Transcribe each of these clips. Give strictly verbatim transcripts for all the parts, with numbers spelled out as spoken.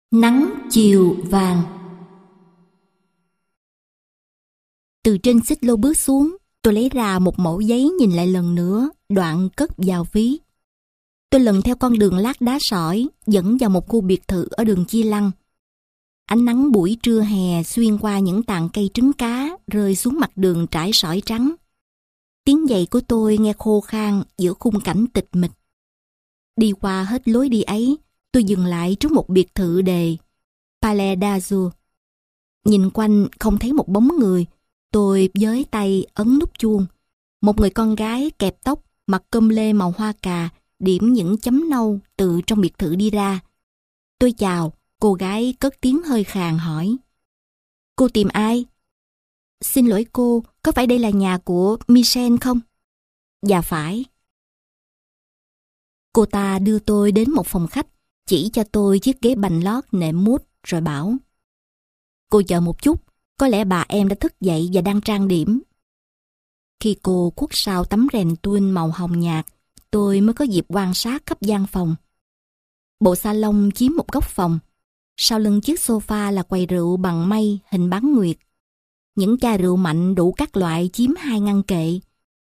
Nắng chiều vàng. Từ trên xích lô bước xuống, tôi lấy ra một mẩu giấy nhìn lại lần nữa, đoạn cất vào ví. Tôi lần theo con đường lát đá sỏi, dẫn vào một khu biệt thự ở đường Chi Lăng. Ánh nắng buổi trưa hè xuyên qua những tàn cây trứng cá, rơi xuống mặt đường trải sỏi trắng. Tiếng giày của tôi nghe khô khan giữa khung cảnh tịch mịch. Đi qua hết lối đi ấy, tôi dừng lại trước một biệt thự đề Palais d'Azur. Nhìn quanh không thấy một bóng người, tôi với tay ấn nút chuông. Một người con gái kẹp tóc, mặc com lê màu hoa cà, điểm những chấm nâu từ trong biệt thự đi ra. Tôi chào, cô gái cất tiếng hơi khàn hỏi: "Cô tìm ai?" "Xin lỗi cô, có phải đây là nhà của Michel không?" "Dạ phải." Cô ta đưa tôi đến một phòng khách, chỉ cho tôi chiếc ghế bành lót nệm mút rồi bảo: "Cô chờ một chút, có lẽ bà em đã thức dậy và đang trang điểm." Khi cô khuất sau tấm rèm tuôn màu hồng nhạt, tôi mới có dịp quan sát khắp gian phòng. Bộ salon chiếm một góc phòng. Sau lưng chiếc sofa là quầy rượu bằng mây hình bán nguyệt. Những chai rượu mạnh đủ các loại chiếm hai ngăn kệ.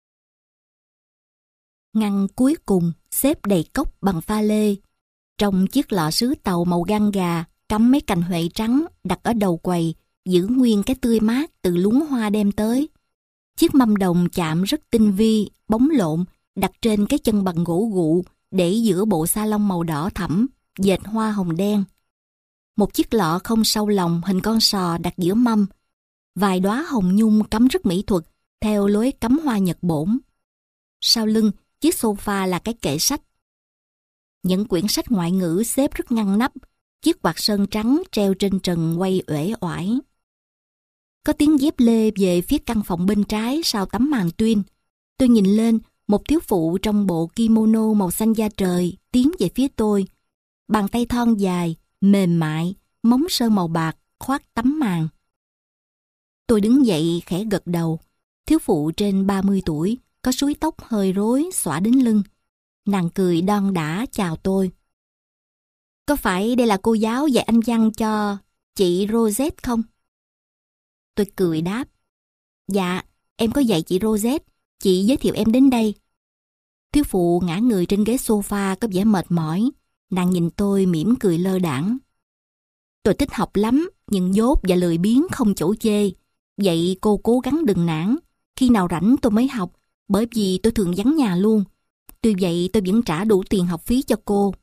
Ngăn cuối cùng xếp đầy cốc bằng pha lê. Trong chiếc lọ sứ tàu màu gan gà cắm mấy cành huệ trắng đặt ở đầu quầy, giữ nguyên cái tươi mát từ luống hoa đem tới. Chiếc mâm đồng chạm rất tinh vi, bóng lộn, đặt trên cái chân bằng gỗ gụ, để giữa bộ sa lông màu đỏ thẫm, dệt hoa hồng đen. Một chiếc lọ không sâu lòng hình con sò đặt giữa mâm. Vài đóa hồng nhung cắm rất mỹ thuật, theo lối cắm hoa Nhật bổn. Sau lưng, chiếc sofa là cái kệ sách. Những quyển sách ngoại ngữ xếp rất ngăn nắp, chiếc quạt sơn trắng treo trên trần quay uể oải. Có tiếng dép lê về phía căn phòng bên trái sau tấm màn tuyên. Tôi nhìn lên, một thiếu phụ trong bộ kimono màu xanh da trời tiến về phía tôi. Bàn tay thon dài, mềm mại, móng sơn màu bạc khoác tấm màn. Tôi đứng dậy khẽ gật đầu. Thiếu phụ trên ba mươi tuổi, có búi tóc hơi rối xõa đến lưng. Nàng cười đon đả chào tôi. "Có phải đây là cô giáo dạy Anh văn cho chị Rosette không?" Tôi cười đáp: "Dạ, em có dạy chị Rosette, chị giới thiệu em đến đây." Thiếu phụ ngã người trên ghế sofa có vẻ mệt mỏi. Nàng nhìn tôi mỉm cười lơ đãng. "Tôi thích học lắm, nhưng dốt và lười biếng không chỗ chê. Vậy cô cố gắng đừng nản. Khi nào rảnh tôi mới học, bởi vì tôi thường vắng nhà luôn. Tuy vậy tôi vẫn trả đủ tiền học phí cho cô."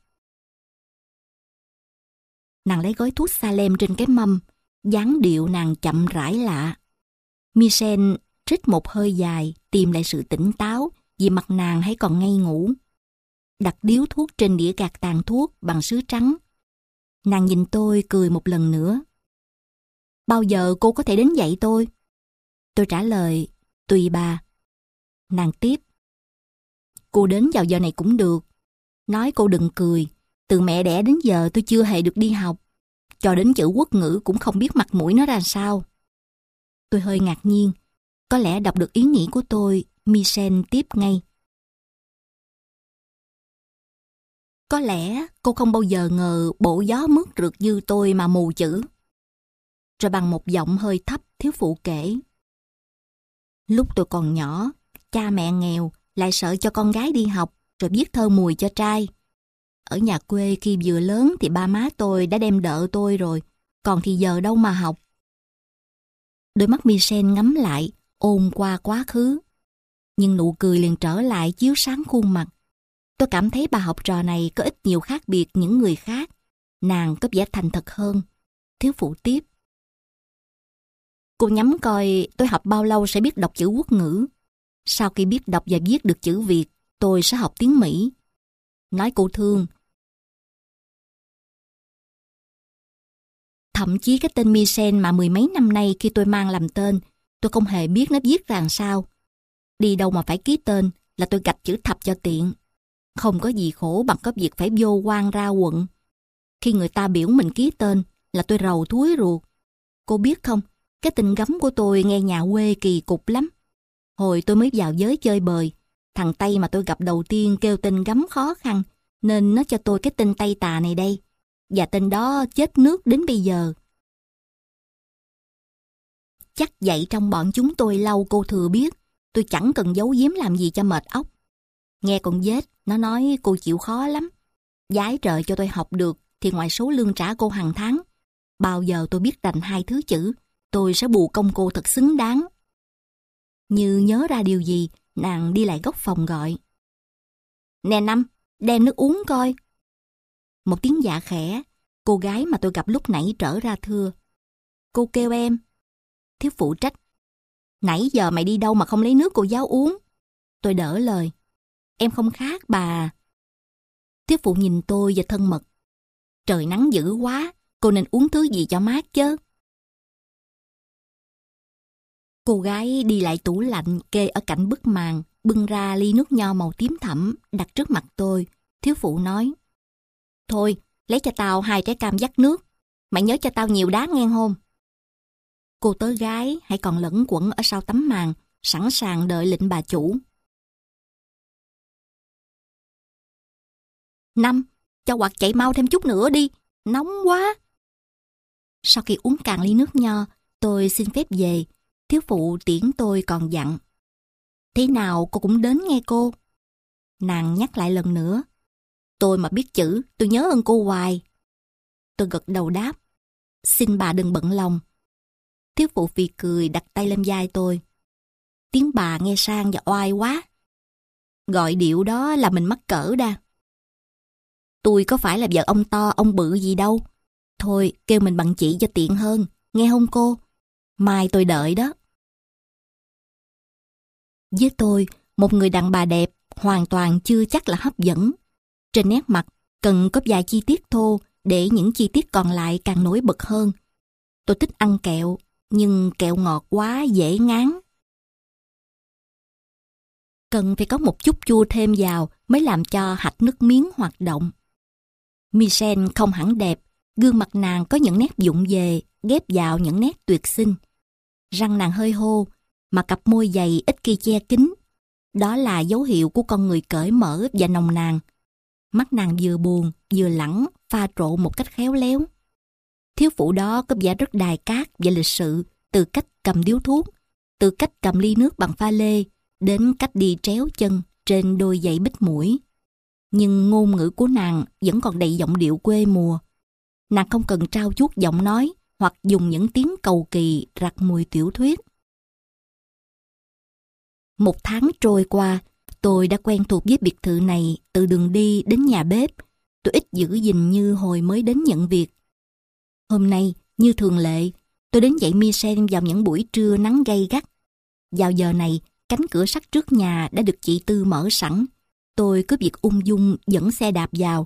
Nàng lấy gói thuốc Salem trên cái mâm, dáng điệu nàng chậm rãi lạ. Michel trích một hơi dài, tìm lại sự tỉnh táo, vì mặt nàng hãy còn ngây ngủ. Đặt điếu thuốc trên đĩa gạt tàn thuốc bằng sứ trắng. Nàng nhìn tôi cười một lần nữa. "Bao giờ cô có thể đến dạy tôi?" Tôi trả lời: "Tùy bà." Nàng tiếp: "Cô đến vào giờ này cũng được. Nói cô đừng cười, từ mẹ đẻ đến giờ tôi chưa hề được đi học. Cho đến chữ quốc ngữ cũng không biết mặt mũi nó ra sao." Tôi hơi ngạc nhiên. Có lẽ đọc được ý nghĩ của tôi, Michel tiếp ngay: "Có lẽ cô không bao giờ ngờ bộ gió mướt rượt như tôi mà mù chữ." Rồi bằng một giọng hơi thấp, thiếu phụ kể: "Lúc tôi còn nhỏ, cha mẹ nghèo lại sợ cho con gái đi học rồi viết thơ mùi cho trai. Ở nhà quê khi vừa lớn thì ba má tôi đã đem đợ tôi rồi, còn thì giờ đâu mà học." Đôi mắt Michel ngắm lại, ôn qua quá khứ. Nhưng nụ cười liền trở lại chiếu sáng khuôn mặt. Tôi cảm thấy bà học trò này có ít nhiều khác biệt những người khác. Nàng có vẻ thành thật hơn. Thiếu phụ tiếp: "Cô nhắm coi tôi học bao lâu sẽ biết đọc chữ quốc ngữ. Sau khi biết đọc và viết được chữ Việt, tôi sẽ học tiếng Mỹ. Nói cô thương, thậm chí cái tên Michel mà mười mấy năm nay khi tôi mang làm tên, tôi không hề biết nó viết ra làm sao. Đi đâu mà phải ký tên là tôi gạch chữ thập cho tiện. Không có gì khổ bằng có việc phải vô quan ra quận. Khi người ta biểu mình ký tên là tôi rầu thúi ruột. Cô biết không, cái tình gấm của tôi nghe nhà quê kỳ cục lắm. Hồi tôi mới vào giới chơi bời, thằng Tây mà tôi gặp đầu tiên kêu tên gấm khó khăn, nên nó cho tôi cái tên Tây Tà này đây. và tên đó chết nước đến bây giờ. Chắc vậy trong bọn chúng tôi lâu cô thừa biết, tôi chẳng cần giấu giếm làm gì cho mệt óc. Nghe con dết, nó nói cô chịu khó lắm. Giái trời cho tôi học được thì ngoài số lương trả cô hàng tháng, bao giờ tôi biết đành hai thứ chữ, tôi sẽ bù công cô thật xứng đáng. Như nhớ ra điều gì, nàng đi lại góc phòng gọi. Nè Năm, đem nước uống coi. Một tiếng dạ khẽ, cô gái mà tôi gặp lúc nãy trở ra thưa. Cô kêu em. Thiếu phụ trách. Nãy giờ mày đi đâu mà không lấy nước cô giáo uống? Tôi đỡ lời. Em không khác bà. Thiếu phụ nhìn tôi và thân mật. Trời nắng dữ quá, cô nên uống thứ gì cho mát chứ. Cô gái đi lại tủ lạnh kê ở cạnh bức màn, bưng ra ly nước nho màu tím thẫm đặt trước mặt tôi. Thiếu phụ nói. Thôi, lấy cho tao hai trái cam vắt nước. Mày nhớ cho tao nhiều đá nghe hôn. Cô tớ gái hãy còn lẫn quẩn ở sau tấm màn, sẵn sàng đợi lệnh bà chủ. Năm, cho quạt chạy mau thêm chút nữa đi, nóng quá. Sau khi uống cạn ly nước nho, tôi xin phép về. Thiếu phụ tiễn tôi còn dặn. Thế nào cô cũng đến nghe cô. Nàng nhắc lại lần nữa. Tôi mà biết chữ, tôi nhớ ơn cô hoài. Tôi gật đầu đáp. Xin bà đừng bận lòng. Thiếu phụ phì cười đặt tay lên vai tôi. Tiếng bà nghe sang và oai quá. Gọi điệu đó là mình mắc cỡ đa. Tôi có phải là vợ ông to, ông bự gì đâu. Thôi, kêu mình bằng chị cho tiện hơn. Nghe không cô? Mai tôi đợi đó. Với tôi, một người đàn bà đẹp hoàn toàn chưa chắc là hấp dẫn. Trên nét mặt cần có vài chi tiết thô để những chi tiết còn lại càng nổi bật hơn. Tôi thích ăn kẹo, nhưng kẹo ngọt quá dễ ngán. Cần phải có một chút chua thêm vào mới làm cho hạch nước miếng hoạt động. Michelle không hẳn đẹp, gương mặt nàng có những nét vụng về ghép vào những nét tuyệt xinh. Răng nàng hơi hô, mà cặp môi dày ít khi che kín. Đó là dấu hiệu của con người cởi mở và nồng nàn. Mắt nàng vừa buồn, vừa lẳng, pha trộn một cách khéo léo. Thiếu phụ đó có vẻ rất đài cát và lịch sự, từ cách cầm điếu thuốc, từ cách cầm ly nước bằng pha lê, đến cách đi tréo chân trên đôi giày bích mũi. Nhưng ngôn ngữ của nàng vẫn còn đầy giọng điệu quê mùa. Nàng không cần trao chuốt giọng nói hoặc dùng những tiếng cầu kỳ rặt mùi tiểu thuyết. Một tháng trôi qua, tôi đã quen thuộc với biệt thự này từ đường đi đến nhà bếp. Tôi ít giữ gìn như hồi mới đến nhận việc. Hôm nay, như thường lệ, tôi đến dạy Michelle vào những buổi trưa nắng gay gắt. Vào giờ này, cánh cửa sắt trước nhà đã được chị Tư mở sẵn. Tôi cứ việc ung dung dẫn xe đạp vào.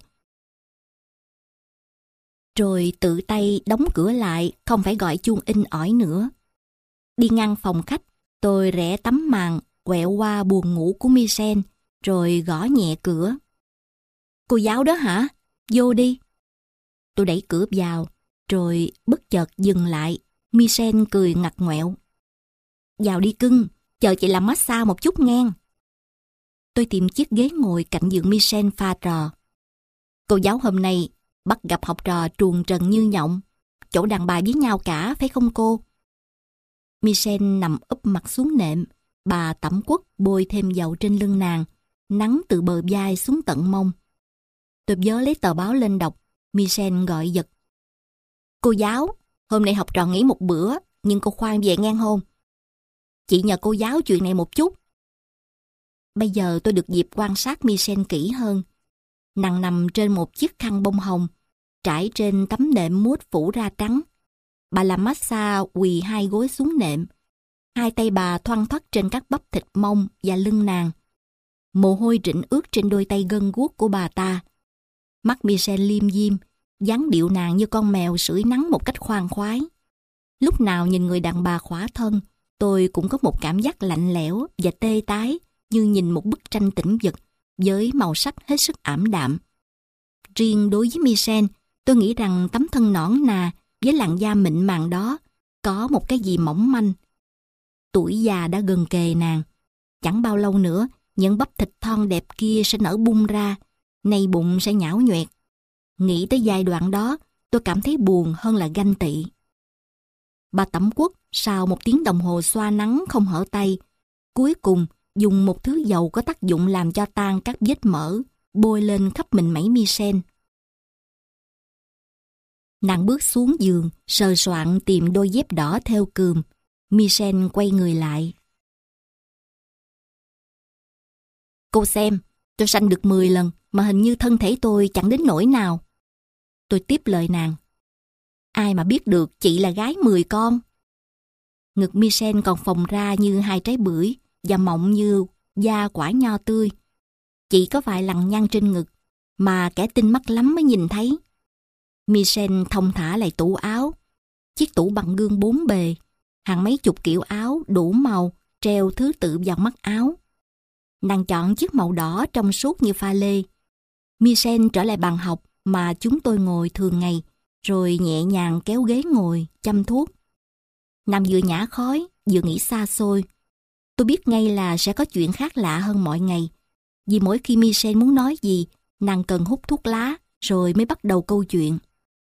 Rồi tự tay đóng cửa lại, không phải gọi chuông inh ỏi nữa. Đi ngang phòng khách, tôi rẽ tấm màn, quẹo qua buồng ngủ của Michelle, rồi gõ nhẹ cửa. Cô giáo đó hả? Vô đi. Tôi đẩy cửa vào, rồi bất chợt dừng lại. Michelle cười ngặt ngoẹo. Vào đi cưng, chờ chị làm massage một chút nghe. Tôi tìm chiếc ghế ngồi cạnh giường Michelle pha trò. Cô giáo hôm nay bắt gặp học trò truồng trần như nhộng. Chỗ đàn bà với nhau cả, phải không cô? Michelle nằm úp mặt xuống nệm. Bà tẩm quất bôi thêm dầu trên lưng nàng, nắng từ bờ vai xuống tận mông. Tôi vớ lấy tờ báo lên đọc. Michelle gọi giật. Cô giáo, hôm nay học trò nghỉ một bữa, nhưng cô khoan về ngang hôn. Chị nhờ cô giáo chuyện này một chút. Bây giờ tôi được dịp quan sát Michelle kỹ hơn. Nàng nằm trên một chiếc khăn bông hồng, trải trên tấm nệm mút phủ ra trắng. Bà làm massage quỳ hai gối xuống nệm. Hai tay bà thoăn thoắt trên các bắp thịt mông và lưng nàng. Mồ hôi rịn ướt trên đôi tay gân guốc của bà ta. Mắt Michelle liêm diêm, dáng điệu nàng như con mèo sưởi nắng một cách khoan khoái. Lúc nào nhìn người đàn bà khỏa thân, tôi cũng có một cảm giác lạnh lẽo và tê tái như nhìn một bức tranh tĩnh vật với màu sắc hết sức ảm đạm. Riêng đối với Michelle, tôi nghĩ rằng tấm thân nõn nà với làn da mịn màng đó có một cái gì mỏng manh. Tuổi già đã gần kề nàng. Chẳng bao lâu nữa, những bắp thịt thon đẹp kia sẽ nở bung ra, nay bụng sẽ nhão nhoẹt. Nghĩ tới giai đoạn đó, tôi cảm thấy buồn hơn là ganh tị. Bà Tẩm Quất sau một tiếng đồng hồ xoa nắng không hở tay, cuối cùng dùng một thứ dầu có tác dụng làm cho tan các vết mỡ, bôi lên khắp mình mẩy Michel. Nàng bước xuống giường, sờ soạn tìm đôi dép đỏ theo cườm. Michel quay người lại. Cô xem, tôi sanh được mười lần mà hình như thân thể tôi chẳng đến nỗi nào. Tôi tiếp lời nàng. Ai mà biết được chị là gái mười con. Ngực Michel còn phồng ra như hai trái bưởi và mọng như da quả nho tươi. Chị có vài lằn nhăn trên ngực mà kẻ tinh mắt lắm mới nhìn thấy. Michel thong thả lại tủ áo. Chiếc tủ bằng gương bốn bề, hàng mấy chục kiểu áo đủ màu treo thứ tự vào mắt áo. Nàng chọn chiếc màu đỏ trong suốt như pha lê. Michel trở lại bàn học mà chúng tôi ngồi thường ngày, rồi nhẹ nhàng kéo ghế ngồi, châm thuốc. Nàng vừa nhả khói, vừa nghĩ xa xôi. Tôi biết ngay là sẽ có chuyện khác lạ hơn mọi ngày. Vì mỗi khi Michel muốn nói gì, nàng cần hút thuốc lá, rồi mới bắt đầu câu chuyện.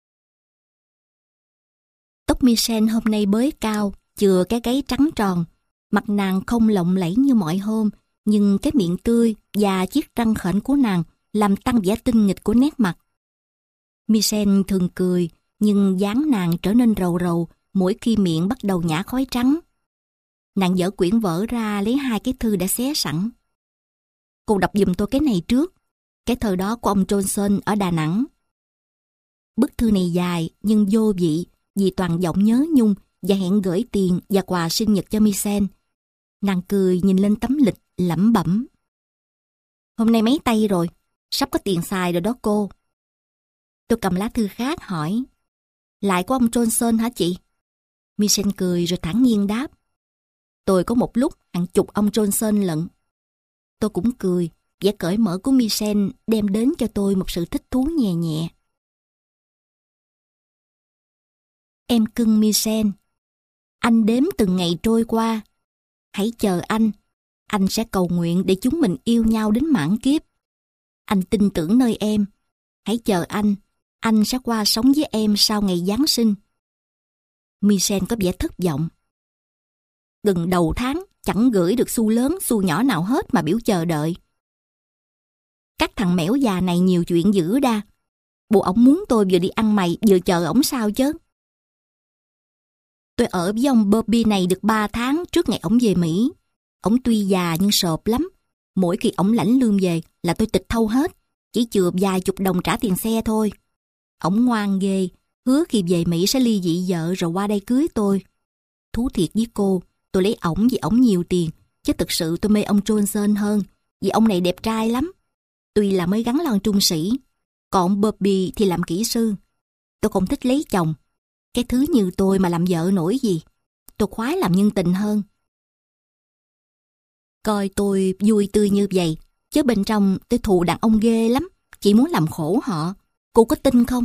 Tóc Michel hôm nay bới cao, chừa cái gáy trắng tròn. Mặt nàng không lộng lẫy như mọi hôm, nhưng cái miệng tươi và chiếc răng khểnh của nàng làm tăng vẻ tinh nghịch của nét mặt. Michel thường cười, nhưng dáng nàng trở nên rầu rầu mỗi khi miệng bắt đầu nhả khói trắng. Nàng dở quyển vở ra lấy hai cái thư đã xé sẵn. Cô đọc giùm tôi cái này trước. Cái thơ đó của ông Johnson ở Đà Nẵng. Bức thư này dài nhưng vô vị vì toàn giọng nhớ nhung và hẹn gửi tiền và quà sinh nhật cho Michel. Nàng cười nhìn lên tấm lịch lẩm bẩm. Hôm nay mấy tay rồi, sắp có tiền xài rồi đó cô. Tôi cầm lá thư khác hỏi. Lại của ông Johnson hả chị? Michel cười rồi thản nhiên đáp. Tôi có một lúc hàng chục ông Johnson lận. Tôi cũng cười, vẻ cởi mở của Michel đem đến cho tôi một sự thích thú nhẹ nhẹ. Em cưng Michel, anh đếm từng ngày trôi qua. Hãy chờ anh, anh sẽ cầu nguyện để chúng mình yêu nhau đến mãn kiếp. Anh tin tưởng nơi em, hãy chờ anh, anh sẽ qua sống với em sau ngày Giáng sinh. Michel có vẻ thất vọng. Gần đầu tháng chẳng gửi được xu lớn xu nhỏ nào hết mà biểu chờ đợi. Các thằng mẻo già này nhiều chuyện dữ đa. Bộ ổng muốn tôi vừa đi ăn mày vừa chờ ổng sao chứ. Tôi ở với ông Bobby này được ba tháng trước ngày ổng về Mỹ. Ổng tuy già nhưng sộp lắm. Mỗi khi ổng lãnh lương về là tôi tịch thâu hết. Chỉ chừa vài chục đồng trả tiền xe thôi. Ổng ngoan ghê, hứa khi về Mỹ sẽ ly dị vợ rồi qua đây cưới tôi. Thú thiệt với cô, tôi lấy ổng vì ổng nhiều tiền, chứ thực sự tôi mê ông Johnson hơn, vì ông này đẹp trai lắm. Tuy là mới gắn lon trung sĩ, còn ông Bobby thì làm kỹ sư. Tôi không thích lấy chồng. Cái thứ như tôi mà làm vợ nổi gì. Tôi khoái làm nhân tình hơn. Coi tôi vui tươi như vậy, chứ bên trong tôi thù đàn ông ghê lắm, chỉ muốn làm khổ họ. Cô có tin không?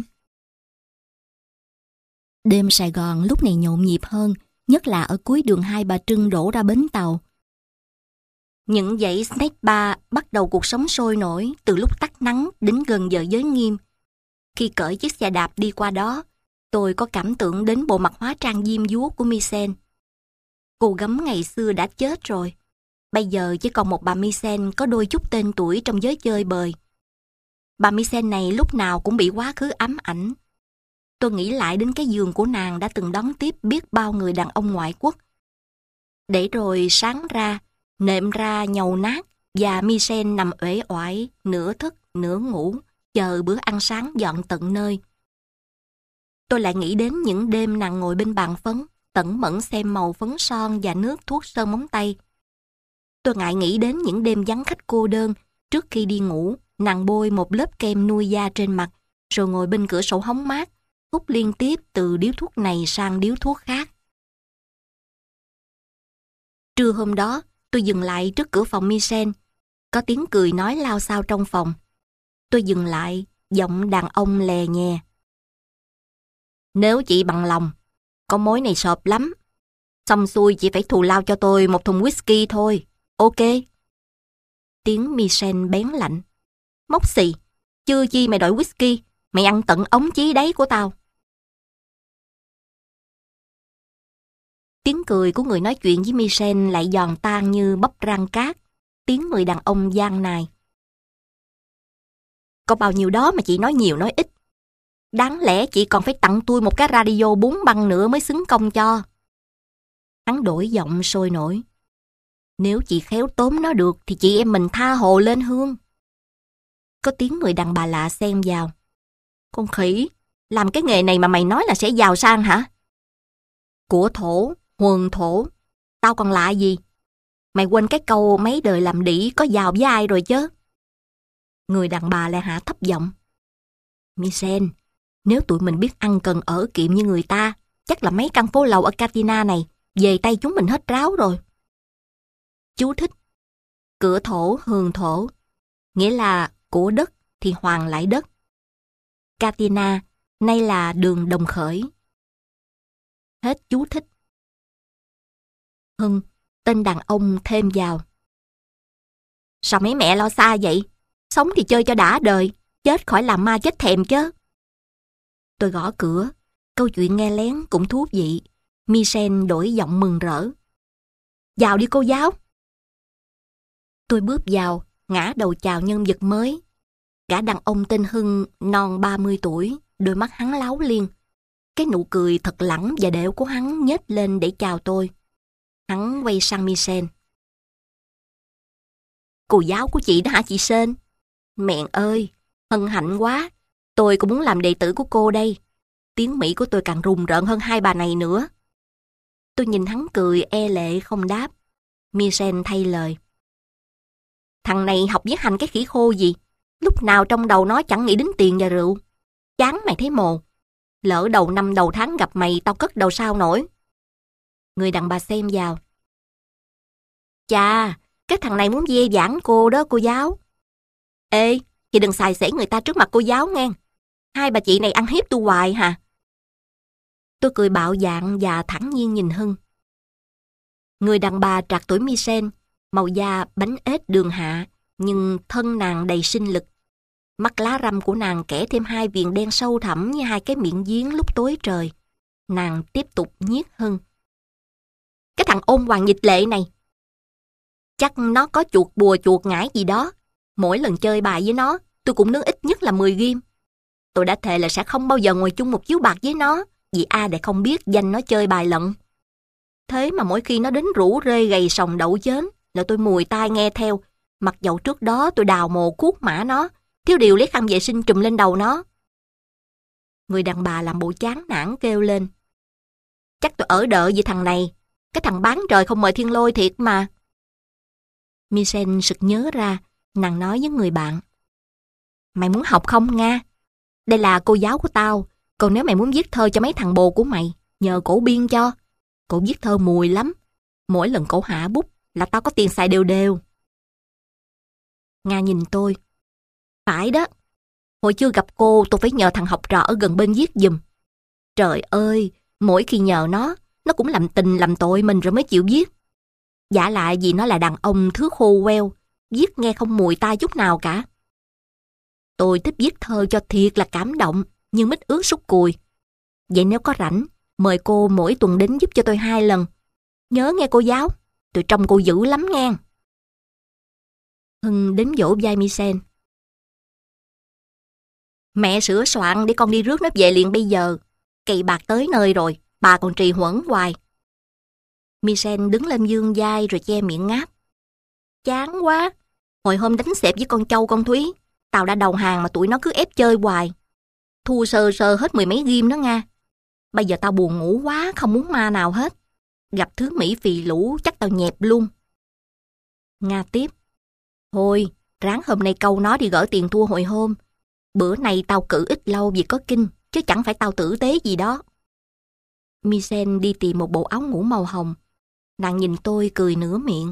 Đêm Sài Gòn lúc này nhộn nhịp hơn, nhất là ở cuối đường Hai Bà Trưng đổ ra bến tàu. Những dãy snack bar bắt đầu cuộc sống sôi nổi từ lúc tắt nắng đến gần giờ giới nghiêm. Khi cởi chiếc xe đạp đi qua đó, tôi có cảm tưởng đến bộ mặt hóa trang diêm dúa của Michel. Cô gấm ngày xưa đã chết rồi. Bây giờ chỉ còn một bà Michel có đôi chút tên tuổi trong giới chơi bời. Bà Michel này lúc nào cũng bị quá khứ ám ảnh. Tôi nghĩ lại đến cái giường của nàng đã từng đón tiếp biết bao người đàn ông ngoại quốc. Để rồi sáng ra, nệm ra nhầu nát và Michel nằm uể oải, nửa thức, nửa ngủ, chờ bữa ăn sáng dọn tận nơi. Tôi lại nghĩ đến những đêm nàng ngồi bên bàn phấn, tẩn mẫn xem màu phấn son và nước thuốc sơn móng tay. Tôi ngại nghĩ đến những đêm vắng khách cô đơn, trước khi đi ngủ, nàng bôi một lớp kem nuôi da trên mặt, rồi ngồi bên cửa sổ hóng mát, hút liên tiếp từ điếu thuốc này sang điếu thuốc khác. Trưa hôm đó, tôi dừng lại trước cửa phòng Michel. Có tiếng cười nói lao xao trong phòng. Tôi dừng lại, giọng đàn ông lè nhè. Nếu chị bằng lòng, có mối này sộp lắm. Xong xuôi chị phải thù lao cho tôi một thùng whisky thôi. Ok. Tiếng Michel bén lạnh. Móc xì, chưa chi mày đòi whisky, Mày ăn tận ống chí đáy của tao. Tiếng cười của người nói chuyện với Michelle lại giòn tan như bắp rang cát. Tiếng người đàn ông gian nài. Có bao nhiêu đó mà chị nói nhiều nói ít. Đáng lẽ chị còn phải tặng tôi một cái radio bốn băng nữa mới xứng công cho. Hắn đổi giọng sôi nổi. Nếu chị khéo tóm nó được thì chị em mình tha hồ lên hương. Có tiếng người đàn bà lạ xen vào. Con khỉ, làm cái nghề này mà mày nói là sẽ giàu sang hả? Của thổ, huần thổ, tao còn lạ gì? Mày quên cái câu mấy đời làm đĩ có giàu với ai rồi chứ? Người đàn bà lại hạ thấp giọng. Michelle, nếu tụi mình biết ăn cần ở kiệm như người ta, chắc là mấy căn phố lầu ở Katina này về tay chúng mình hết ráo rồi. Chú thích. Cửa thổ, hường thổ, nghĩa là của đất thì hoàn lại đất. Katina, nay là đường Đồng Khởi. Hết chú thích. Hưng, tên đàn ông thêm vào. Sao mấy mẹ lo xa vậy? Sống thì chơi cho đã đời, chết khỏi làm ma chết thèm chứ. Tôi gõ cửa, câu chuyện nghe lén cũng thú vị. Michelle đổi giọng mừng rỡ. Vào đi cô giáo. Tôi bước vào, ngã đầu chào nhân vật mới. Gã đàn ông tên Hưng, non ba mươi tuổi, đôi mắt hắn láo liên. Cái nụ cười thật lẳng và đẻo của hắn nhếch lên để chào tôi. Hắn quay sang Michelle. Cô giáo của chị đó hả chị Sên? Mẹ ơi, hân hạnh quá. Tôi cũng muốn làm đệ tử của cô đây. Tiếng Mỹ của tôi càng rùng rợn hơn hai bà này nữa. Tôi nhìn hắn cười e lệ không đáp. Michelle thay lời. Thằng này học với hành cái khỉ khô gì? Lúc nào trong đầu nó chẳng nghĩ đến tiền và rượu. Chán mày thấy mồ. Lỡ đầu năm đầu tháng gặp mày tao cất đầu sao nổi. Người đàn bà xem vào. Chà, cái thằng này muốn dê dãn cô đó cô giáo. Ê, chị đừng xài xể người ta trước mặt cô giáo nghe. Hai bà chị này ăn hiếp tôi hoài hả? Tôi cười bạo dạn và thẳng nhiên nhìn Hưng. Người đàn bà trạc tuổi Michelle, màu da bánh ếch đường hạ, nhưng thân nàng đầy sinh lực. Mắt lá răm của nàng kẻ thêm hai viền đen sâu thẳm như hai cái miệng giếng lúc tối trời. Nàng tiếp tục nhiếc Hưng. Cái thằng ôn hoàng nghịch lệ này. Chắc nó có chuột bùa chuột ngải gì đó. Mỗi lần chơi bài với nó, tôi cũng nướng ít nhất là mười ghim. Tôi đã thề là sẽ không bao giờ ngồi chung một chiếu bạc với nó, vì ai để không biết danh nó chơi bài lận. Thế mà mỗi khi nó đến rủ rê gầy sòng đậu chến, là tôi mùi tai nghe theo, mặc dầu trước đó tôi đào mồ cuốc mã nó, thiếu điều lấy khăn vệ sinh trùm lên đầu nó. Người đàn bà làm bộ chán nản kêu lên. Chắc tôi ở đợi vì thằng này, cái thằng bán trời không mời thiên lôi thiệt mà. Michelle sực nhớ ra, nàng nói với người bạn. Mày muốn học không Nga? Đây là cô giáo của tao, còn nếu mày muốn viết thơ cho mấy thằng bồ của mày, nhờ cổ biên cho. Cổ viết thơ mùi lắm, mỗi lần cổ hạ bút là tao có tiền xài đều đều. Nga nhìn tôi. Phải đó, hồi chưa gặp cô tôi phải nhờ thằng học trò ở gần bên viết giùm. Trời ơi, mỗi khi nhờ nó, nó cũng làm tình làm tội mình rồi mới chịu viết. Giả lại vì nó là đàn ông thứ khô queo, viết nghe không mùi tai chút nào cả. Tôi thích viết thơ cho thiệt là cảm động, như mít ướt sút cùi. Vậy nếu có rảnh, mời cô mỗi tuần đến giúp cho tôi hai lần. Nhớ nghe cô giáo, tôi trông cô dữ lắm nghe. Hưng đến dỗ vai Michelle. Mẹ sửa soạn để con đi rước nó về liền bây giờ. Cây bạc tới nơi rồi, bà còn trì hoãn hoài. Michelle đứng lên dương vai rồi che miệng ngáp. Chán quá, hồi hôm đánh xẹp với con Châu con Thúy, tao đã đầu hàng mà tụi nó cứ ép chơi hoài. Thua sơ sơ hết mười mấy ghim đó Nga. Bây giờ tao buồn ngủ quá, không muốn ma nào hết. Gặp thứ Mỹ phì lũ chắc tao nhẹp luôn. Nga tiếp. Thôi, ráng hôm nay câu nó đi gỡ tiền thua hồi hôm. Bữa nay tao cử ít lâu vì có kinh, chứ chẳng phải tao tử tế gì đó. Michelle đi tìm một bộ áo ngủ màu hồng. Nàng nhìn tôi cười nửa miệng.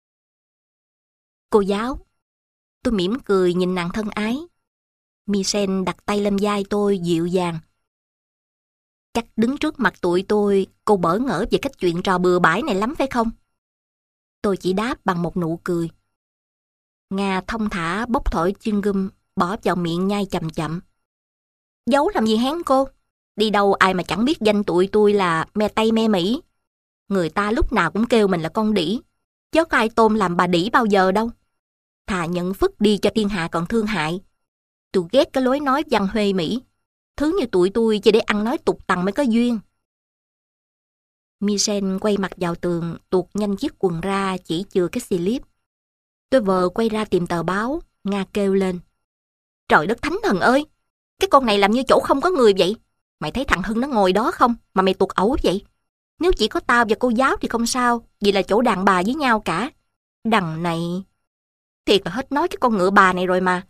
Cô giáo. Tôi mỉm cười nhìn nàng thân ái. Michelle đặt tay lên vai tôi dịu dàng. Chắc đứng trước mặt tụi tôi, cô bỡ ngỡ về cách chuyện trò bừa bãi này lắm phải không? Tôi chỉ đáp bằng một nụ cười. Nga thong thả bóc thỏi chewing gum bỏ vào miệng nhai chậm chậm. Giấu làm gì hén cô? Đi đâu ai mà chẳng biết danh tụi tôi là me Tây me Mỹ. Người ta lúc nào cũng kêu mình là con đĩ. Chứ có ai tôn làm bà đĩ bao giờ đâu. Thà nhận phước đi cho thiên hạ còn thương hại. Tôi ghét cái lối nói văn huê Mỹ. Thứ như tụi tôi chỉ để ăn nói tục tằng mới có duyên. Michel quay mặt vào tường, tuột nhanh chiếc quần ra chỉ chừa cái slip. Tôi vờ quay ra tìm tờ báo, Nga kêu lên. Trời đất thánh thần ơi! Cái con này làm như chỗ không có người vậy. Mày thấy thằng Hưng nó ngồi đó không mà mày tuột ẩu vậy? Nếu chỉ có tao và cô giáo thì không sao, vì là chỗ đàn bà với nhau cả. Đằng này... Thiệt là hết nói cái con ngựa bà này rồi mà.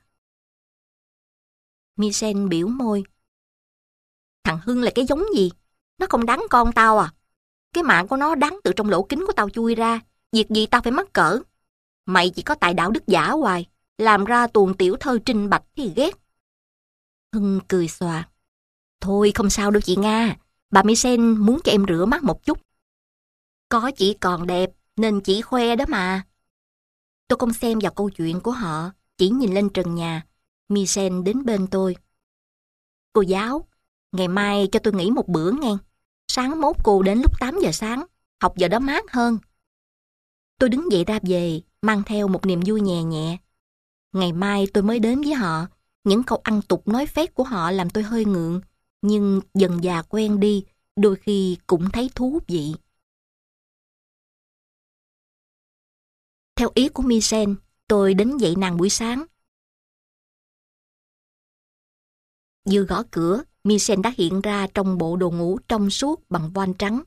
Michel biểu môi. Thằng Hưng là cái giống gì? Nó không đáng con tao à? Cái mạng của nó đáng từ trong lỗ kính của tao chui ra. Việc gì tao phải mắc cỡ? Mày chỉ có tài đạo đức giả hoài, làm ra tuồng tiểu thơ trinh bạch thì ghét. Hưng cười xòa. Thôi không sao đâu chị Nga, bà Michel muốn cho em rửa mắt một chút. Có chỉ còn đẹp nên chỉ khoe đó mà. Tôi không xem vào câu chuyện của họ, chỉ nhìn lên trần nhà. Michel đến bên tôi. Cô giáo, ngày mai cho tôi nghỉ một bữa nghe. Sáng mốt cô đến lúc tám giờ sáng, học giờ đó mát hơn. Tôi đứng dậy ra về, mang theo một niềm vui nhẹ nhẹ. Ngày mai tôi mới đến với họ. Những câu ăn tục nói phét của họ làm tôi hơi ngượng, nhưng dần dà quen đi, đôi khi cũng thấy thú vị. Theo ý của Michel, tôi đến dạy nàng buổi sáng. Vừa gõ cửa, Michel đã hiện ra trong bộ đồ ngủ trong suốt bằng voan trắng.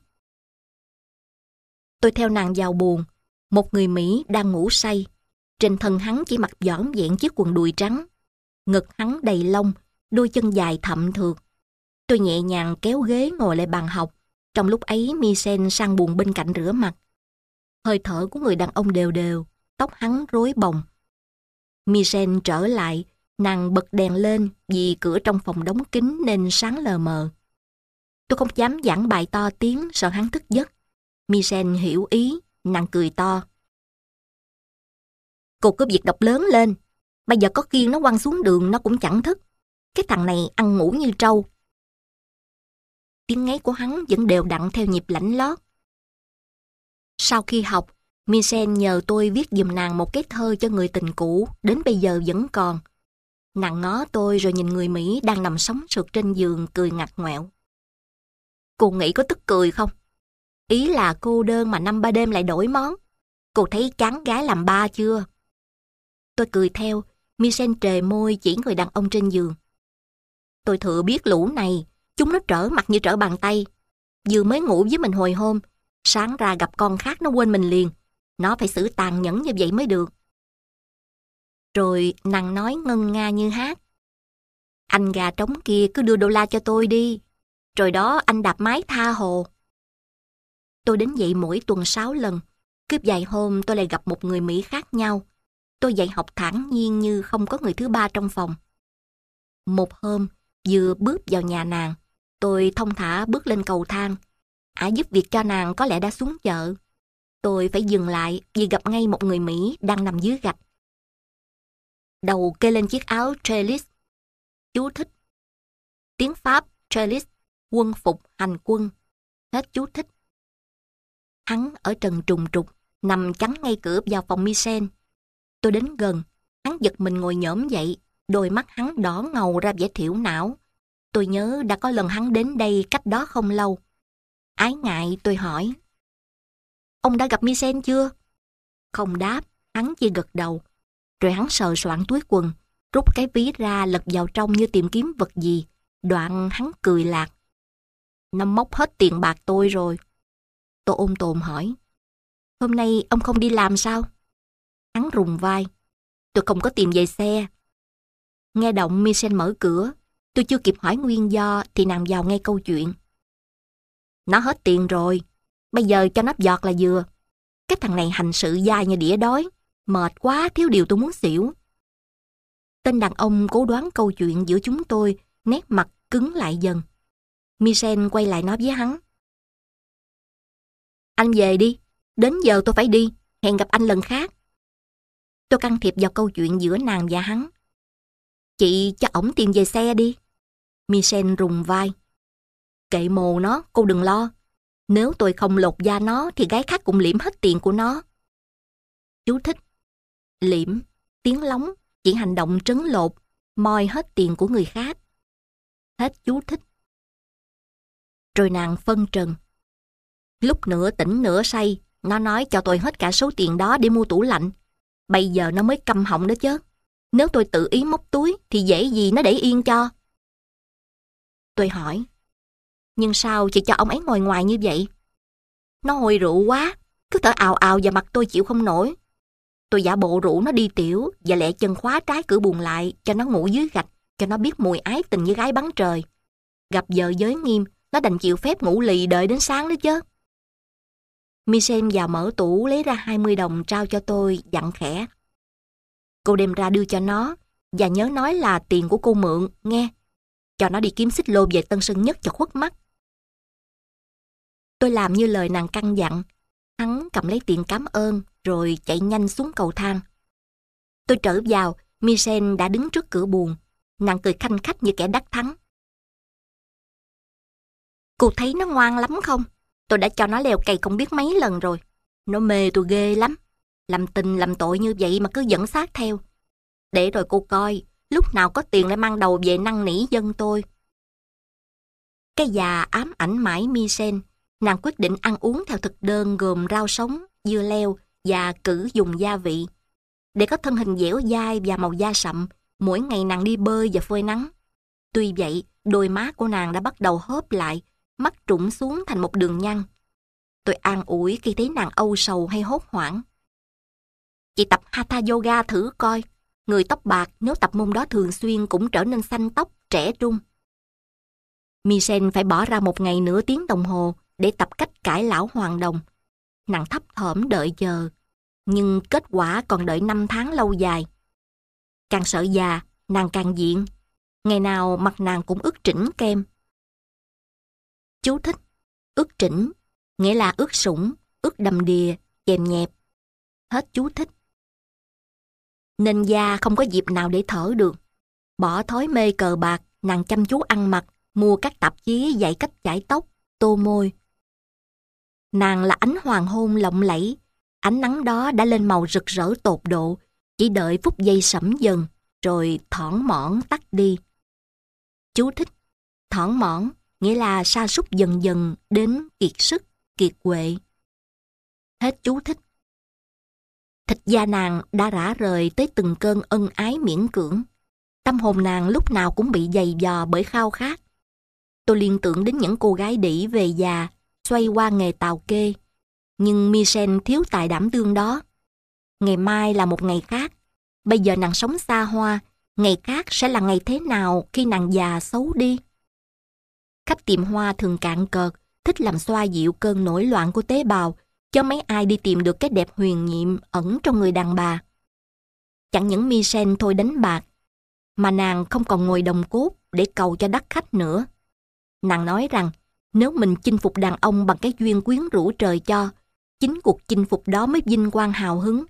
Tôi theo nàng vào buồng. Một người Mỹ đang ngủ say. Trên thân hắn chỉ mặc vỏn vẹn chiếc quần đùi trắng. Ngực hắn đầy lông, đôi chân dài thậm thượt. Tôi nhẹ nhàng kéo ghế ngồi lại bàn học. Trong lúc ấy Michel sang buồng bên cạnh rửa mặt. Hơi thở của người đàn ông đều đều, tóc hắn rối bồng. Michel trở lại, nàng bật đèn lên vì cửa trong phòng đóng kín nên sáng lờ mờ. Tôi không dám giảng bài to tiếng sợ hắn thức giấc. Michel hiểu ý, nàng cười to. Cô cứ việc đọc lớn lên. Bây giờ có khiên nó quăng xuống đường nó cũng chẳng thức. Cái thằng này ăn ngủ như trâu. Tiếng ngáy của hắn vẫn đều đặn theo nhịp lãnh lót. Sau khi học, Michel nhờ tôi viết giùm nàng một cái thơ cho người tình cũ, đến bây giờ vẫn còn. Nàng ngó tôi rồi nhìn người Mỹ đang nằm sóng sượt trên giường cười ngặt ngoẹo. Cô nghĩ có tức cười không? Ý là cô đơn mà năm ba đêm lại đổi món. Cô thấy chán gái làm ba chưa? Tôi cười theo, Michel trề môi chỉ người đàn ông trên giường. Tôi thừa biết lũ này, chúng nó trở mặt như trở bàn tay. Vừa mới ngủ với mình hồi hôm, sáng ra gặp con khác nó quên mình liền. Nó phải xử tàn nhẫn như vậy mới được. Rồi nàng nói ngân nga như hát. Anh gà trống kia cứ đưa đô la cho tôi đi. Rồi đó anh đạp mái tha hồ. Tôi đến dạy mỗi tuần sáu lần. Cứ vài hôm tôi lại gặp một người Mỹ khác nhau. Tôi dạy học thản nhiên như không có người thứ ba trong phòng. Một hôm, vừa bước vào nhà nàng, tôi thong thả bước lên cầu thang. Ả giúp việc cho nàng có lẽ đã xuống chợ. Tôi phải dừng lại vì gặp ngay một người Mỹ đang nằm dưới gạch. Đầu kê lên chiếc áo trellis. Chú thích. Tiếng Pháp trellis, quân phục, hành quân. Hết chú thích. Hắn ở trần trùng trục, nằm chắn ngay cửa vào phòng Michel. Tôi đến gần, hắn giật mình ngồi nhổm dậy, đôi mắt hắn đỏ ngầu ra vẻ thiểu não. Tôi nhớ đã có lần hắn đến đây cách đó không lâu. Ái ngại tôi hỏi. Ông đã gặp Michel chưa? Không đáp, hắn chỉ gật đầu. Rồi hắn sờ soạn túi quần, rút cái ví ra lật vào trong như tìm kiếm vật gì. Đoạn hắn cười lạc. Nó móc hết tiền bạc tôi rồi. Tôi ôm tồn hỏi. Hôm nay ông không đi làm sao? Hắn rùng vai. Tôi không có tiền về xe. Nghe động Michel mở cửa. Tôi chưa kịp hỏi nguyên do thì nàng vào ngay câu chuyện. Nó hết tiền rồi. Bây giờ cho nó giọt là vừa. Cái thằng này hành sự dai như đĩa đói. Mệt quá, thiếu điều tôi muốn xỉu. Tên đàn ông cố đoán câu chuyện giữa chúng tôi, nét mặt cứng lại dần. Michel quay lại nói với hắn. Anh về đi. Đến giờ tôi phải đi. Hẹn gặp anh lần khác. Tôi can thiệp vào câu chuyện giữa nàng và hắn. Chị cho ổng tiền về xe đi. Michel rùng vai. Kệ mồ nó, cô đừng lo. Nếu tôi không lột da nó thì gái khác cũng liễm hết tiền của nó. Chú thích. Liễm, tiếng lóng, chỉ hành động trấn lột, moi hết tiền của người khác. Hết chú thích. Rồi nàng phân trần. Lúc nửa tỉnh nửa say, nó nói cho tôi hết cả số tiền đó để mua tủ lạnh. Bây giờ nó mới câm họng đó chứ. Nếu tôi tự ý móc túi thì dễ gì nó để yên cho. Tôi hỏi, nhưng sao chị cho ông ấy ngồi ngoài như vậy? Nó hồi rượu quá, cứ thở ào ào vào mặt tôi chịu không nổi. Tôi giả bộ rủ nó đi tiểu và lẹ chân khóa trái cửa buồng lại cho nó ngủ dưới gạch, cho nó biết mùi ái tình với gái bắn trời. Gặp giờ giới nghiêm, nó đành chịu phép ngủ lì đợi đến sáng đó chứ. Michel vào mở tủ lấy ra hai mươi đồng trao cho tôi, dặn khẽ. Cô đem ra đưa cho nó, và nhớ nói là tiền của cô mượn, nghe. Cho nó đi kiếm xích lô về Tân Sơn Nhất cho khuất mắt. Tôi làm như lời nàng căn dặn. Hắn cầm lấy tiền cảm ơn, rồi chạy nhanh xuống cầu thang. Tôi trở vào, Michel đã đứng trước cửa buồng. Nàng cười khanh khách như kẻ đắc thắng. Cô thấy nó ngoan lắm không? Tôi đã cho nó leo cây không biết mấy lần rồi. Nó mê tôi ghê lắm. Làm tình làm tội như vậy mà cứ dẫn sát theo. Để rồi cô coi, lúc nào có tiền lại mang đầu về năn nỉ dân tôi. Cái già ám ảnh mãi Michel, nàng quyết định ăn uống theo thực đơn gồm rau sống, dưa leo và cử dùng gia vị. Để có thân hình dẻo dai và màu da sậm, mỗi ngày nàng đi bơi và phơi nắng. Tuy vậy, đôi má của nàng đã bắt đầu hóp lại, mắt trũng xuống thành một đường nhăn. Tôi an ủi khi thấy nàng âu sầu hay hốt hoảng. Chị tập Hatha Yoga thử coi. Người tóc bạc nếu tập môn đó thường xuyên cũng trở nên xanh tóc, trẻ trung. Michel phải bỏ ra một ngày nửa tiếng đồng hồ để tập cách cải lão hoàng đồng. Nàng thấp thỏm đợi chờ, nhưng kết quả còn đợi năm tháng lâu dài. Càng sợ già, nàng càng diện. Ngày nào mặt nàng cũng ướt trĩnh kem. Chú thích. Ướt trĩnh, nghĩa là ướt sũng, ướt đầm đìa, chèm nhẹp. Hết chú thích. Nên da không có dịp nào để thở được. Bỏ thói mê cờ bạc, nàng chăm chú ăn mặc, mua các tạp chí dạy cách chải tóc, tô môi. Nàng là ánh hoàng hôn lộng lẫy, ánh nắng đó đã lên màu rực rỡ tột độ, chỉ đợi phút giây sẫm dần, rồi thỏn mỏn tắt đi. Chú thích. Thỏn mỏn nghĩa là sa sút dần dần đến kiệt sức, kiệt quệ. Hết chú thích. Thịt da nàng đã rã rời tới từng cơn ân ái miễn cưỡng. Tâm hồn nàng lúc nào cũng bị dày vò bởi khao khát. Tôi liên tưởng đến những cô gái đĩ về già, xoay qua nghề tào kê. Nhưng Michel thiếu tài đảm đương đó. Ngày mai là một ngày khác. Bây giờ nàng sống xa hoa, ngày khác sẽ là ngày thế nào khi nàng già xấu đi? Khách tiệm hoa thường cạn cợt, thích làm xoa dịu cơn nổi loạn của tế bào, cho mấy ai đi tìm được cái đẹp huyền nhiệm ẩn trong người đàn bà. Chẳng những Michel thôi đánh bạc, mà nàng không còn ngồi đồng cốt để cầu cho đắc khách nữa. Nàng nói rằng nếu mình chinh phục đàn ông bằng cái duyên quyến rũ trời cho, chính cuộc chinh phục đó mới vinh quang hào hứng.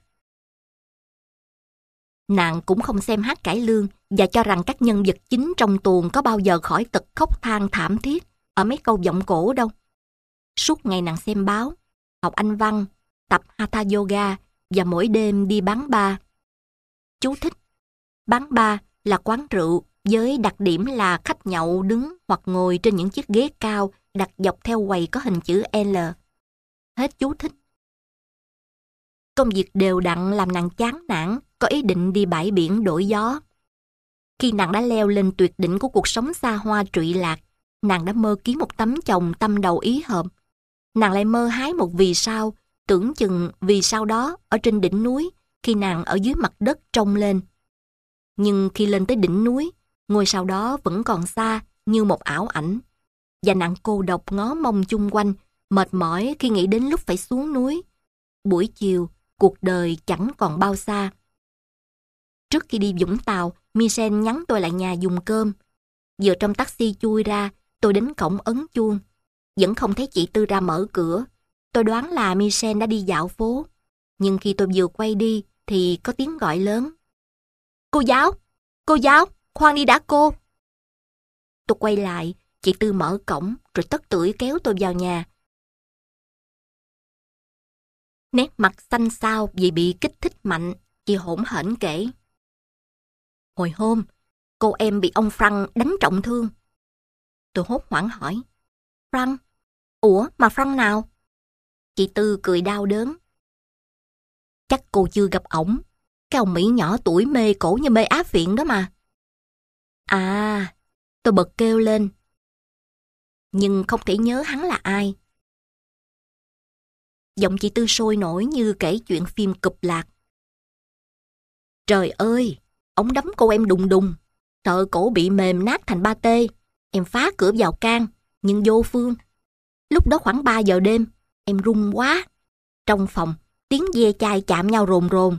Nàng cũng không xem hát cải lương và cho rằng các nhân vật chính trong tuồng có bao giờ khỏi tật khóc than thảm thiết ở mấy câu giọng cổ đâu. Suốt ngày nàng xem báo, học Anh văn, tập Hatha Yoga và mỗi đêm đi bán bar. Chú thích. Bán bar là quán rượu với đặc điểm là khách nhậu đứng hoặc ngồi trên những chiếc ghế cao đặt dọc theo quầy có hình chữ L. Hết chú thích. Công việc đều đặn làm nàng chán nản, có ý định đi bãi biển đổi gió. Khi nàng đã leo lên tuyệt đỉnh của cuộc sống xa hoa trụy lạc, nàng đã mơ kiếm một tấm chồng tâm đầu ý hợp. Nàng lại mơ hái một vì sao, tưởng chừng vì sao đó ở trên đỉnh núi khi nàng ở dưới mặt đất trông lên. Nhưng khi lên tới đỉnh núi, ngôi sao đó vẫn còn xa như một ảo ảnh. Và nàng cô độc ngó mông chung quanh, mệt mỏi khi nghĩ đến lúc phải xuống núi. Buổi chiều, cuộc đời chẳng còn bao xa. Trước khi đi Vũng Tàu, Michel nhắn tôi lại nhà dùng cơm. Vừa trong taxi chui ra, tôi đến cổng ấn chuông. Vẫn không thấy chị Tư ra mở cửa. Tôi đoán là Michel đã đi dạo phố. Nhưng khi tôi vừa quay đi, thì có tiếng gọi lớn. Cô giáo! Cô giáo! Khoan đi đã cô! Tôi quay lại, chị Tư mở cổng rồi tất tưởi kéo tôi vào nhà. Nét mặt xanh xao vì bị kích thích mạnh, chị hỗn hển kể. Hồi hôm, cô em bị ông Frank đánh trọng thương. Tôi hốt hoảng hỏi. Frank? Ủa mà Frank nào? Chị Tư cười đau đớn. Chắc cô chưa gặp ổng. Cái ông Mỹ nhỏ tuổi mê cổ như mê Á Phiện đó mà. À, tôi bật kêu lên. Nhưng không thể nhớ hắn là ai. Giọng chị Tư sôi nổi như kể chuyện phim cụp lạc. Trời ơi, ổng đấm cô em đùng đùng. Sợ cổ bị mềm nát thành ba tê. Em phá cửa vào can, nhưng vô phương. Lúc đó khoảng ba giờ đêm, em run quá. Trong phòng, tiếng ve chai chạm nhau rồn rồn.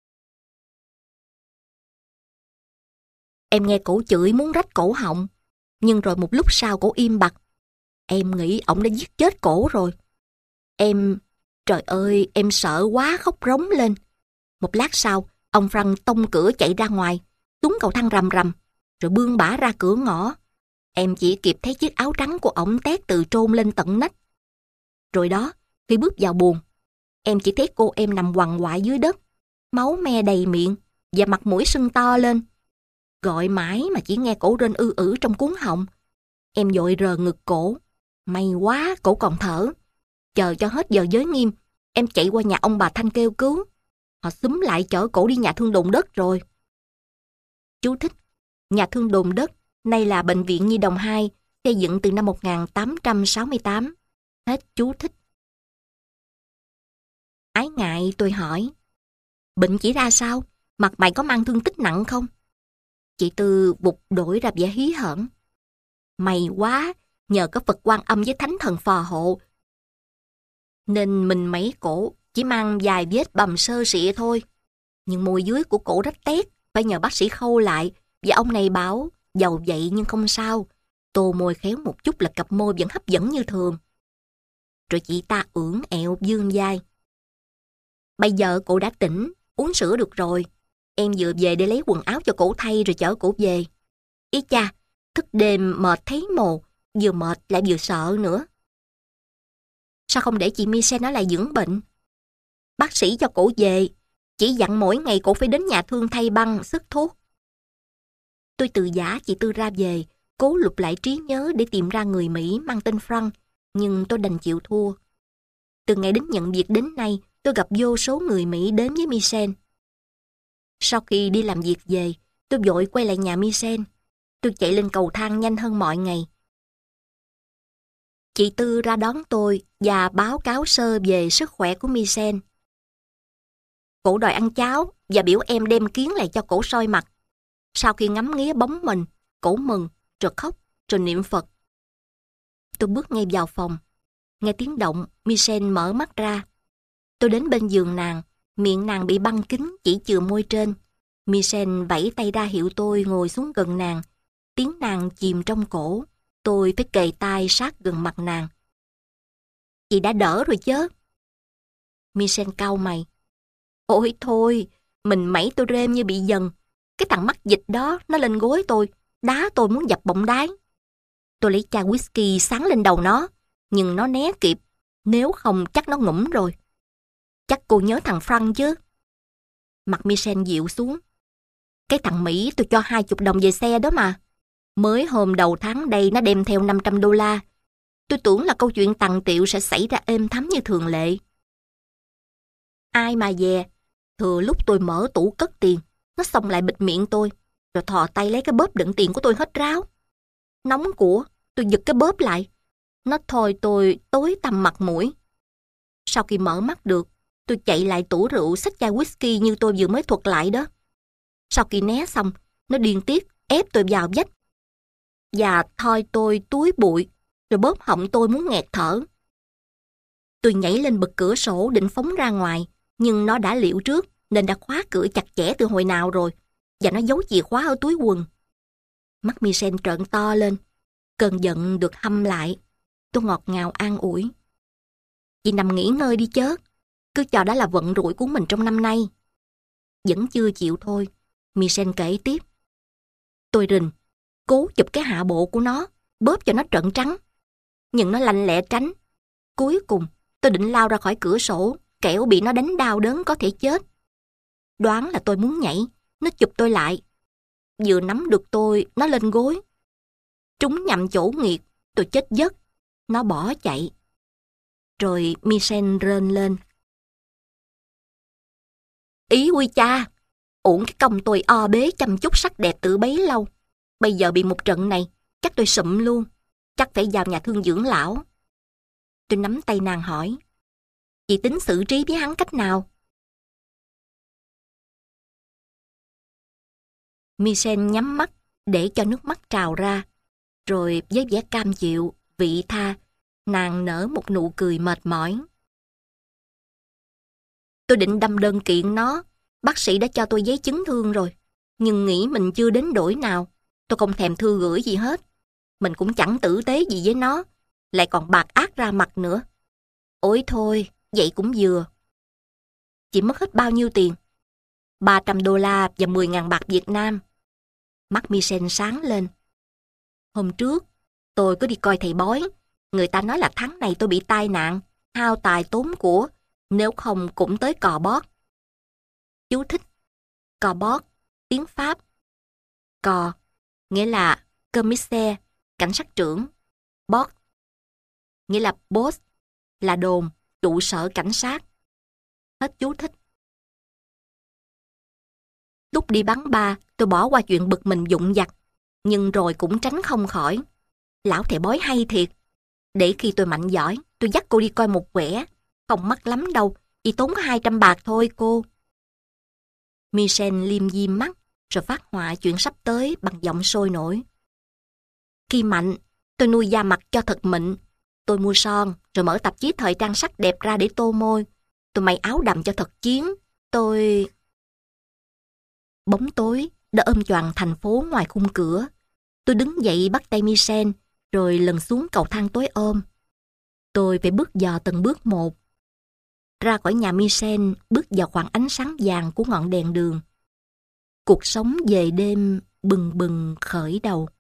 Em nghe cổ chửi muốn rách cổ họng, nhưng rồi một lúc sau cổ im bặt. Em nghĩ ổng đã giết chết cổ rồi. Em... Trời ơi, em sợ quá khóc rống lên. Một lát sau, ông Frank tông cửa chạy ra ngoài, xuống cầu thang rầm rầm, rồi bươn bả ra cửa ngõ. Em chỉ kịp thấy chiếc áo trắng của ổng tét từ trôn lên tận nách. Rồi đó, khi bước vào buồng, em chỉ thấy cô em nằm quằn quại dưới đất, máu me đầy miệng và mặt mũi sưng to lên. Gọi mãi mà chỉ nghe cổ rên ư ử trong cuống họng. Em vội rờ ngực cổ. May quá, cổ còn thở. Chờ cho hết giờ giới nghiêm, em chạy qua nhà ông bà Thanh kêu cứu. Họ xúm lại chở cổ đi nhà thương đồn đất rồi. Chú thích: nhà thương đồn đất, nay là Bệnh viện Nhi đồng hai, xây dựng từ năm một nghìn tám trăm sáu mươi tám. Hết chú thích. Ái ngại tôi hỏi. Bệnh chỉ ra sao? Mặt mày có mang thương tích nặng không? Chị Tư bụt đổi ra vẻ hí hởn. May quá, nhờ có Phật Quan Âm với Thánh Thần phò hộ, nên mình mấy cổ chỉ mang vài vết bầm sơ sịa thôi. Nhưng môi dưới của cổ rách tét, phải nhờ bác sĩ khâu lại. Và ông này bảo, dầu vậy nhưng không sao. Tô môi khéo một chút là cặp môi vẫn hấp dẫn như thường. Rồi chị ta ưỡn ẹo dương vai. Bây giờ cổ đã tỉnh, uống sữa được rồi. Em vừa về để lấy quần áo cho cổ thay rồi chở cổ về. Ý cha, thức đêm mệt thấy mồ, vừa mệt lại vừa sợ nữa. Sao không để chị Michelle nó lại dưỡng bệnh? Bác sĩ cho cổ về, chỉ dặn mỗi ngày cổ phải đến nhà thương thay băng, sức thuốc. Tôi từ giã chị Tư ra về, cố lục lại trí nhớ để tìm ra người Mỹ mang tên Frank, nhưng tôi đành chịu thua. Từ ngày đến nhận việc đến nay, tôi gặp vô số người Mỹ đến với Michelle. Sau khi đi làm việc về, tôi vội quay lại nhà Michelle. Tôi chạy lên cầu thang nhanh hơn mọi ngày. Chị Tư ra đón tôi và báo cáo sơ về sức khỏe của Michelle. Cổ đòi ăn cháo và biểu em đem kiến lại cho cổ soi mặt. Sau khi ngắm nghía bóng mình, cổ mừng, rồi khóc, rồi niệm Phật. Tôi bước ngay vào phòng. Nghe tiếng động, Michelle mở mắt ra. Tôi đến bên giường nàng, miệng nàng bị băng kín chỉ chừa môi trên. Michelle vẫy tay ra hiệu tôi ngồi xuống gần nàng. Tiếng nàng chìm trong cổ. Tôi phải kề tai sát gần mặt nàng. Chị đã đỡ rồi chứ? Michelle cau mày. Ôi thôi, mình mẩy tôi rêm như bị dần. Cái thằng mắc dịch đó, nó lên gối tôi, đá tôi muốn dập bọng đái. Tôi lấy chai whisky sáng lên đầu nó, nhưng nó né kịp. Nếu không chắc nó ngủm rồi. Chắc cô nhớ thằng Frank chứ? Mặt Michelle dịu xuống. Cái thằng Mỹ tôi cho hai chục đồng về xe đó mà. Mới hôm đầu tháng đây nó đem theo năm trăm đô la. Tôi tưởng là câu chuyện tằng tiệu sẽ xảy ra êm thấm như thường lệ. Ai mà dè, thừa lúc tôi mở tủ cất tiền, nó xông lại bịt miệng tôi, rồi thò tay lấy cái bóp đựng tiền của tôi hết ráo. Nóng của, tôi giật cái bóp lại. Nó thôi tôi tối tăm mặt mũi. Sau khi mở mắt được, tôi chạy lại tủ rượu xách chai whisky như tôi vừa mới thuật lại đó. Sau khi né xong, nó điên tiết ép tôi vào vách. Và thôi tôi túi bụi, rồi bóp họng tôi muốn nghẹt thở. Tôi nhảy lên bậc cửa sổ định phóng ra ngoài, nhưng nó đã liệu trước nên đã khóa cửa chặt chẽ từ hồi nào rồi, và nó giấu chìa khóa ở túi quần. Mắt Michelle trợn to lên, cơn giận được hâm lại. Tôi ngọt ngào an ủi. Chị nằm nghỉ ngơi đi chớ, cứ cho đó là vận rủi của mình trong năm nay. Vẫn chưa chịu thôi, Michelle kể tiếp. Tôi rình, cố chụp cái hạ bộ của nó, bóp cho nó trợn trắng. Nhưng nó lanh lẹ tránh. Cuối cùng, tôi định lao ra khỏi cửa sổ, kẻo bị nó đánh đau đớn có thể chết. Đoán là tôi muốn nhảy, nó chụp tôi lại. Vừa nắm được tôi, nó lên gối. Trúng nhầm chỗ nghiệt, tôi chết giấc. Nó bỏ chạy. Rồi Michel rên lên. Ý quy cha, uổng cái công tôi o bế chăm chút sắc đẹp từ bấy lâu. Bây giờ bị một trận này, chắc tôi sụm luôn. Chắc phải vào nhà thương dưỡng lão. Tôi nắm tay nàng hỏi. Chị tính xử trí với hắn cách nào? Michel nhắm mắt để cho nước mắt trào ra. Rồi với vẻ cam chịu, vị tha, nàng nở một nụ cười mệt mỏi. Tôi định đâm đơn kiện nó. Bác sĩ đã cho tôi giấy chứng thương rồi. Nhưng nghĩ mình chưa đến đổi nào. Tôi không thèm thư gửi gì hết. Mình cũng chẳng tử tế gì với nó. Lại còn bạc ác ra mặt nữa. Ôi thôi, vậy cũng vừa. Chị mất hết bao nhiêu tiền? ba trăm đô la và mười ngàn bạc Việt Nam. Mắt Michel sáng lên. Hôm trước, tôi có đi coi thầy bói. Người ta nói là tháng này tôi bị tai nạn, hao tài tốn của, nếu không cũng tới cò bót. Chú thích. Cò bót, tiếng Pháp. Cò, nghĩa là commissaire, cảnh sát trưởng. Bót, nghĩa là boss, là đồn, trụ sở cảnh sát. Hết chú thích. Lúc đi bắn ba, tôi bỏ qua chuyện bực mình vụng vặt, nhưng rồi cũng tránh không khỏi. Lão thầy bói hay thiệt. Để khi tôi mạnh giỏi, tôi dắt cô đi coi một quẻ. Không mắc lắm đâu, chỉ tốn có hai trăm bạc thôi cô. Michel liêm diêm mắt, rồi phát họa chuyện sắp tới bằng giọng sôi nổi. Khi mạnh, tôi nuôi da mặt cho thật mịn. Tôi mua son, rồi mở tạp chí thời trang sắc đẹp ra để tô môi. Tôi may áo đầm cho thật chiến. Tôi... Bóng tối đã ôm choàng thành phố ngoài khung cửa. Tôi đứng dậy bắt tay Michel, rồi lần xuống cầu thang tối ôm. Tôi phải bước dò từng bước một. Ra khỏi nhà Michel, bước vào khoảng ánh sáng vàng của ngọn đèn đường. Cuộc sống về đêm bừng bừng khởi đầu.